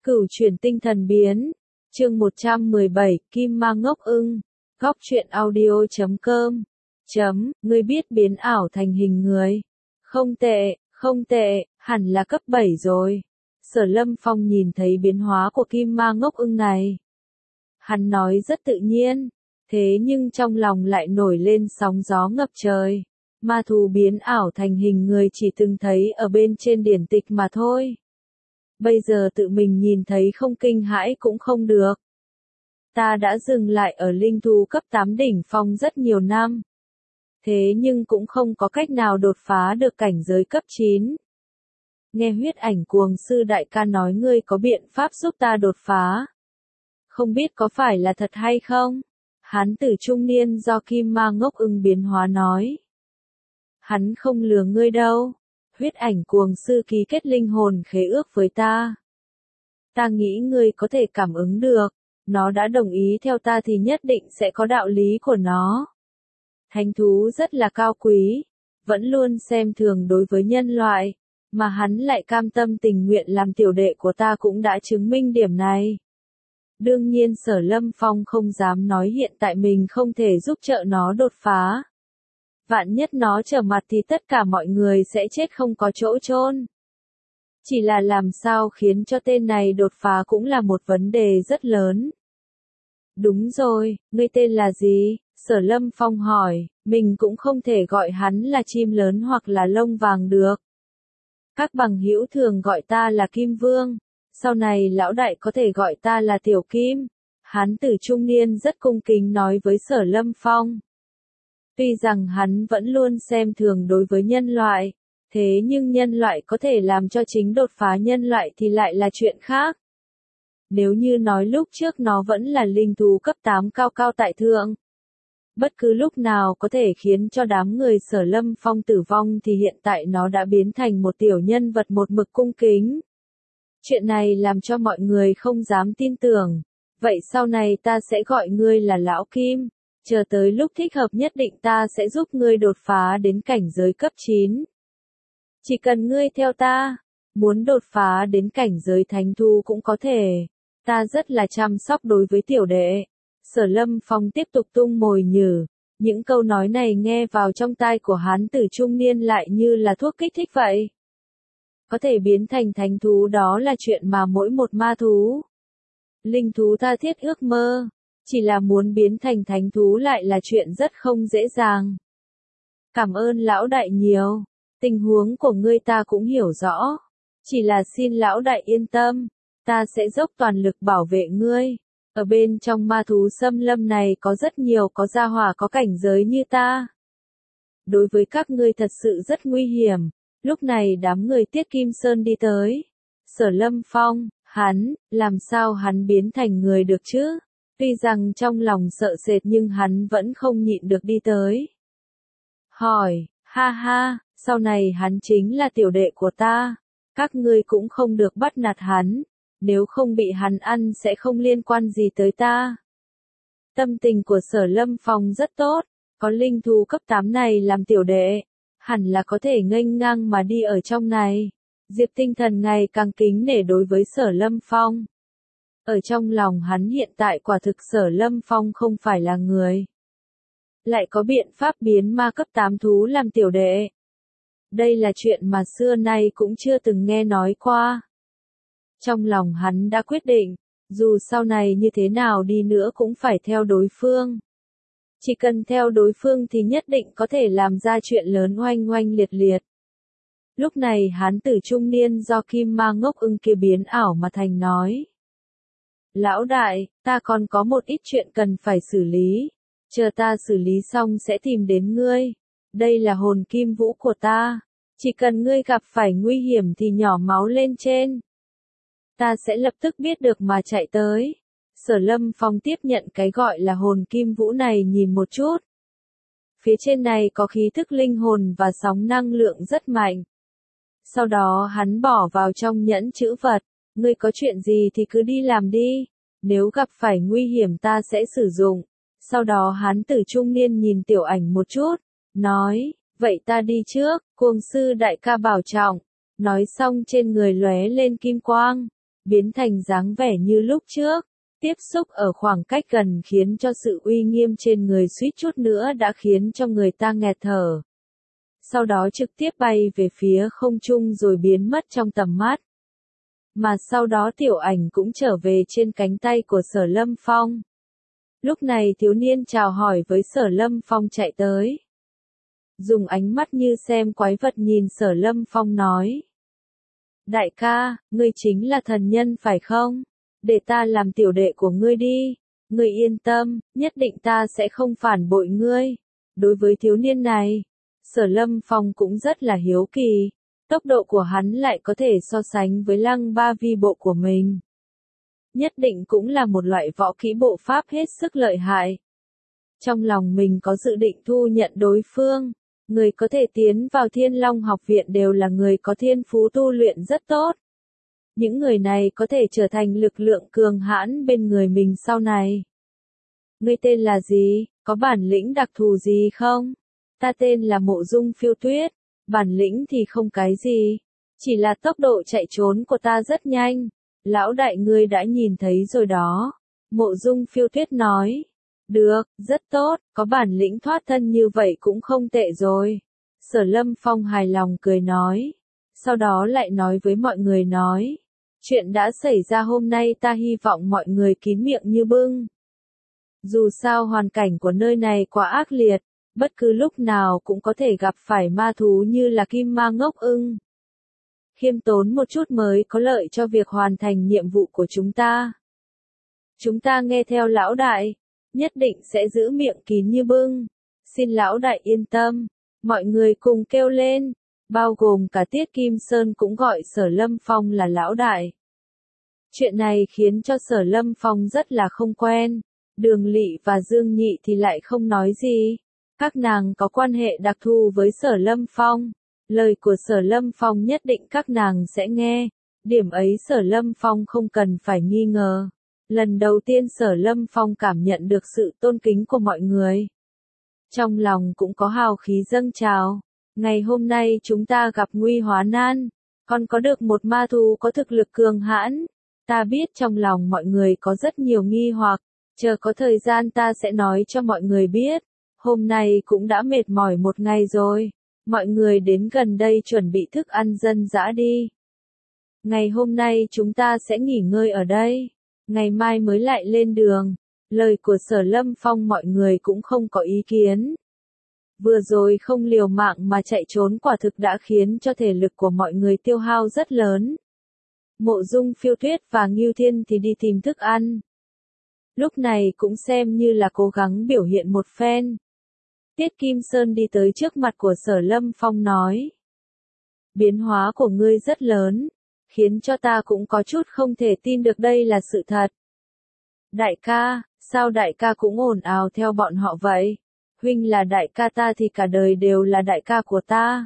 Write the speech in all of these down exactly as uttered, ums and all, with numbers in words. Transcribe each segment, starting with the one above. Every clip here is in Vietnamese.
Cửu chuyển tinh thần biến. Chương một trăm mười bảy, Kim Ma Ngốc Ưng. Góc truyện audio chấm com. Chấm, ngươi biết biến ảo thành hình người. Không tệ, không tệ, hẳn là cấp bảy rồi. Sở Lâm Phong nhìn thấy biến hóa của Kim Ma Ngốc Ưng này. Hắn nói rất tự nhiên, thế nhưng trong lòng lại nổi lên sóng gió ngập trời. Ma thú biến ảo thành hình người chỉ từng thấy ở bên trên điển tịch mà thôi. Bây giờ tự mình nhìn thấy không kinh hãi cũng không được. Ta đã dừng lại ở linh thú cấp tám đỉnh phong rất nhiều năm. Thế nhưng cũng không có cách nào đột phá được cảnh giới cấp chín. Nghe huyết ảnh cuồng sư đại ca nói ngươi có biện pháp giúp ta đột phá. Không biết có phải là thật hay không? Hán tử trung niên do Kim Ma Ngốc Ưng biến hóa nói. Hắn không lừa ngươi đâu. Huyết ảnh cuồng sư ký kết linh hồn khế ước với ta. Ta nghĩ ngươi có thể cảm ứng được. Nó đã đồng ý theo ta thì nhất định sẽ có đạo lý của nó. Thánh thú rất là cao quý. Vẫn luôn xem thường đối với nhân loại. Mà hắn lại cam tâm tình nguyện làm tiểu đệ của ta cũng đã chứng minh điểm này. Đương nhiên Sở Lâm Phong không dám nói hiện tại mình không thể giúp trợ nó đột phá. Vạn nhất nó trở mặt thì tất cả mọi người sẽ chết không có chỗ chôn. Chỉ là làm sao khiến cho tên này đột phá cũng là một vấn đề rất lớn. Đúng rồi, ngươi tên là gì? Sở Lâm Phong hỏi, mình cũng không thể gọi hắn là chim lớn hoặc là lông vàng được. Các bằng hữu thường gọi ta là Kim Vương, sau này lão đại có thể gọi ta là Tiểu Kim. Hán tử trung niên rất cung kính nói với Sở Lâm Phong. Tuy rằng hắn vẫn luôn xem thường đối với nhân loại, thế nhưng nhân loại có thể làm cho chính đột phá nhân loại thì lại là chuyện khác. Nếu như nói lúc trước nó vẫn là linh thú cấp tám cao cao tại thượng, bất cứ lúc nào có thể khiến cho đám người Sở Lâm Phong tử vong thì hiện tại nó đã biến thành một tiểu nhân vật một mực cung kính. Chuyện này làm cho mọi người không dám tin tưởng. Vậy sau này ta sẽ gọi ngươi là Lão Kim. Chờ tới lúc thích hợp nhất định ta sẽ giúp ngươi đột phá đến cảnh giới cấp chín. Chỉ cần ngươi theo ta, muốn đột phá đến cảnh giới thánh thú cũng có thể. Ta rất là chăm sóc đối với tiểu đệ. Sở Lâm Phong tiếp tục tung mồi nhử. Những câu nói này nghe vào trong tai của hán tử trung niên lại như là thuốc kích thích vậy. Có thể biến thành thánh thú đó là chuyện mà mỗi một ma thú, linh thú tha thiết ước mơ. Chỉ là muốn biến thành thánh thú lại là chuyện rất không dễ dàng. Cảm ơn lão đại nhiều. Tình huống của ngươi ta cũng hiểu rõ. Chỉ là xin lão đại yên tâm. Ta sẽ dốc toàn lực bảo vệ ngươi. Ở bên trong ma thú xâm lâm này có rất nhiều có gia hỏa có cảnh giới như ta. Đối với các ngươi thật sự rất nguy hiểm. Lúc này đám người Tiết Kim Sơn đi tới. Sở Lâm Phong, hắn, làm sao hắn biến thành người được chứ? Tuy rằng trong lòng sợ sệt nhưng hắn vẫn không nhịn được đi tới. Hỏi, ha ha, sau này hắn chính là tiểu đệ của ta. Các ngươi cũng không được bắt nạt hắn. Nếu không bị hắn ăn sẽ không liên quan gì tới ta. Tâm tình của Sở Lâm Phong rất tốt. Có linh thú cấp tám này làm tiểu đệ. Hẳn là có thể nghênh ngang mà đi ở trong này. Diệp Tinh Thần ngày càng kính nể đối với Sở Lâm Phong. Ở trong lòng hắn hiện tại quả thực Sở Lâm Phong không phải là người. Lại có biện pháp biến ma cấp tám thú làm tiểu đệ. Đây là chuyện mà xưa nay cũng chưa từng nghe nói qua. Trong lòng hắn đã quyết định, dù sau này như thế nào đi nữa cũng phải theo đối phương. Chỉ cần theo đối phương thì nhất định có thể làm ra chuyện lớn oanh oanh liệt liệt. Lúc này hán tử trung niên do Kim Ma Ngốc Ưng kia biến ảo mà thành nói. Lão đại, ta còn có một ít chuyện cần phải xử lý. Chờ ta xử lý xong sẽ tìm đến ngươi. Đây là hồn kim vũ của ta. Chỉ cần ngươi gặp phải nguy hiểm thì nhỏ máu lên trên. Ta sẽ lập tức biết được mà chạy tới. Sở Lâm Phong tiếp nhận cái gọi là hồn kim vũ này nhìn một chút. Phía trên này có khí thức linh hồn và sóng năng lượng rất mạnh. Sau đó hắn bỏ vào trong nhẫn chữ vật. Ngươi có chuyện gì thì cứ đi làm đi. Nếu gặp phải nguy hiểm ta sẽ sử dụng. Sau đó hán tử trung niên nhìn tiểu ảnh một chút. Nói, vậy ta đi trước, cuồng sư đại ca bảo trọng. Nói xong trên người lóe lên kim quang. biến thành dáng vẻ như lúc trước. Tiếp xúc ở khoảng cách gần khiến cho sự uy nghiêm trên người suýt chút nữa đã khiến cho người ta nghẹt thở. Sau đó trực tiếp bay về phía không trung rồi biến mất trong tầm mắt. Mà sau đó tiểu ảnh cũng trở về trên cánh tay của Sở Lâm Phong. Lúc này thiếu niên chào hỏi với Sở Lâm Phong chạy tới. Dùng ánh mắt như xem quái vật nhìn Sở Lâm Phong nói. Đại ca, ngươi chính là thần nhân phải không? Để ta làm tiểu đệ của ngươi đi. Ngươi yên tâm, nhất định ta sẽ không phản bội ngươi. Đối với thiếu niên này, Sở Lâm Phong cũng rất là hiếu kỳ. Tốc độ của hắn lại có thể so sánh với Lăng Ba Vi bộ của mình. Nhất định cũng là một loại võ kỹ bộ pháp hết sức lợi hại. Trong lòng mình có dự định thu nhận đối phương. Người có thể tiến vào Thiên Long học viện đều là người có thiên phú tu luyện rất tốt. Những người này có thể trở thành lực lượng cường hãn bên người mình sau này. Ngươi tên là gì, có bản lĩnh đặc thù gì không? Ta tên là Mộ Dung Phiêu Tuyết, bản lĩnh thì không cái gì, chỉ là tốc độ chạy trốn của ta rất nhanh. Lão đại ngươi đã nhìn thấy rồi đó. Mộ Dung Phiêu Tuyết nói. Được, rất tốt, có bản lĩnh thoát thân như vậy cũng không tệ rồi. Sở Lâm Phong hài lòng cười nói. Sau đó lại nói với mọi người nói. Chuyện đã xảy ra hôm nay ta hy vọng mọi người kín miệng như bưng. Dù sao hoàn cảnh của nơi này quá ác liệt, bất cứ lúc nào cũng có thể gặp phải ma thú như là kim ma ngốc ưng. Khiêm tốn một chút mới có lợi cho việc hoàn thành nhiệm vụ của chúng ta. Chúng ta nghe theo lão đại, nhất định sẽ giữ miệng kín như bưng. Xin lão đại yên tâm, mọi người cùng kêu lên, bao gồm cả Tiết Kim Sơn cũng gọi Sở Lâm Phong là lão đại. Chuyện này khiến cho Sở Lâm Phong rất là không quen, Đường Lị và Dương Nhị thì lại không nói gì. Các nàng có quan hệ đặc thù với Sở Lâm Phong. Lời của Sở Lâm Phong nhất định các nàng sẽ nghe. Điểm ấy Sở Lâm Phong không cần phải nghi ngờ. Lần đầu tiên Sở Lâm Phong cảm nhận được sự tôn kính của mọi người. Trong lòng cũng có hào khí dâng trào. Ngày hôm nay chúng ta gặp nguy hóa nan. Còn có được một ma thú có thực lực cường hãn. Ta biết trong lòng mọi người có rất nhiều nghi hoặc. Chờ có thời gian ta sẽ nói cho mọi người biết. Hôm nay cũng đã mệt mỏi một ngày rồi. Mọi người đến gần đây chuẩn bị thức ăn dân dã đi. Ngày hôm nay chúng ta sẽ nghỉ ngơi ở đây. Ngày mai mới lại lên đường. Lời của Sở Lâm Phong mọi người cũng không có ý kiến. Vừa rồi không liều mạng mà chạy trốn quả thực đã khiến cho thể lực của mọi người tiêu hao rất lớn. Mộ Dung Phiêu Tuyết và Ngưu Thiên thì đi tìm thức ăn. Lúc này cũng xem như là cố gắng biểu hiện một phen. Tiết Kim Sơn đi tới trước mặt của Sở Lâm Phong nói. Biến hóa của ngươi rất lớn, khiến cho ta cũng có chút không thể tin được đây là sự thật. Đại ca, sao đại ca cũng ồn ào theo bọn họ vậy? Huynh là đại ca ta thì cả đời đều là đại ca của ta.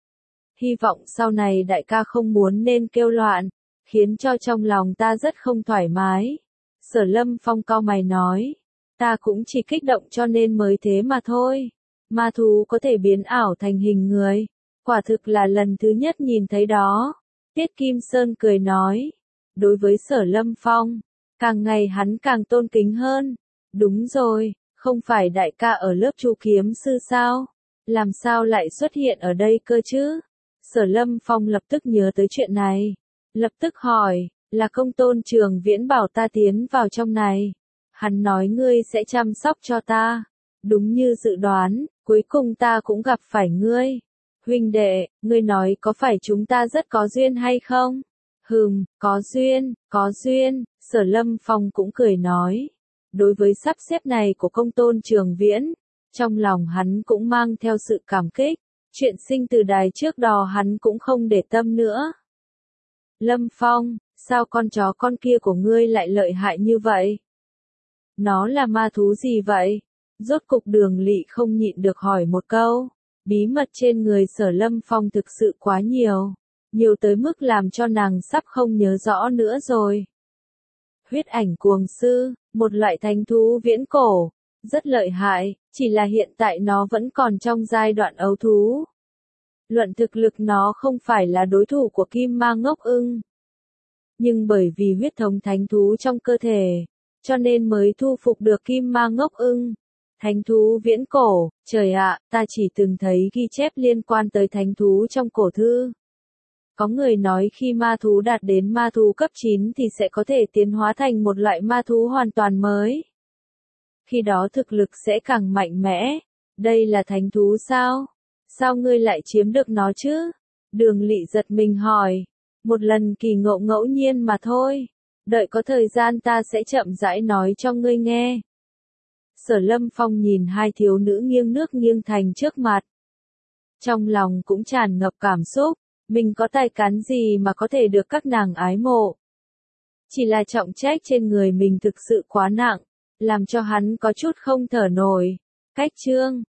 Hy vọng sau này đại ca không muốn nên kêu loạn, khiến cho trong lòng ta rất không thoải mái. Sở Lâm Phong cau mày nói. Ta cũng chỉ kích động cho nên mới thế mà thôi. Ma thú có thể biến ảo thành hình người. Quả thực là lần thứ nhất nhìn thấy đó. Tiết Kim Sơn cười nói. Đối với Sở Lâm Phong, càng ngày hắn càng tôn kính hơn. Đúng rồi, không phải đại ca ở lớp Chu Kiếm Sư sao? Làm sao lại xuất hiện ở đây cơ chứ? Sở Lâm Phong lập tức nhớ tới chuyện này. Lập tức hỏi, là Công Tôn Trường Viễn bảo ta tiến vào trong này. Hắn nói ngươi sẽ chăm sóc cho ta. Đúng như dự đoán, cuối cùng ta cũng gặp phải ngươi. Huynh đệ, ngươi nói có phải chúng ta rất có duyên hay không? Hừm, có duyên, có duyên, Sở Lâm Phong cũng cười nói. Đối với sắp xếp này của Công Tôn Trường Viễn, trong lòng hắn cũng mang theo sự cảm kích. Chuyện sinh từ đài trước đó hắn cũng không để tâm nữa. Lâm Phong, sao con chó con kia của ngươi lại lợi hại như vậy? Nó là ma thú gì vậy? Rốt cục Đường Lị không nhịn được hỏi một câu. Bí mật trên người Sở Lâm Phong thực sự quá nhiều. Nhiều tới mức làm cho nàng sắp không nhớ rõ nữa rồi. Huyết ảnh cuồng sư, một loại thánh thú viễn cổ. Rất lợi hại, chỉ là hiện tại nó vẫn còn trong giai đoạn ấu thú. Luận thực lực nó không phải là đối thủ của Kim Ma Ngốc Ưng. nhưng bởi vì huyết thống thánh thú trong cơ thể, cho nên mới thu phục được kim ma ngốc ưng. Thánh thú viễn cổ, trời ạ, ta chỉ từng thấy ghi chép liên quan tới thánh thú trong cổ thư. Có người nói khi ma thú đạt đến ma thú cấp chín thì sẽ có thể tiến hóa thành một loại ma thú hoàn toàn mới. Khi đó thực lực sẽ càng mạnh mẽ. Đây là thánh thú sao? Sao ngươi lại chiếm được nó chứ? Đường Lị giật mình hỏi. Một lần kỳ ngộ ngẫu nhiên mà thôi. Đợi có thời gian ta sẽ chậm rãi nói cho ngươi nghe. Sở Lâm Phong nhìn hai thiếu nữ nghiêng nước nghiêng thành trước mặt. Trong lòng cũng tràn ngập cảm xúc. Mình có tài cán gì mà có thể được các nàng ái mộ. Chỉ là trọng trách trên người mình thực sự quá nặng, làm cho hắn có chút không thở nổi. Cách chương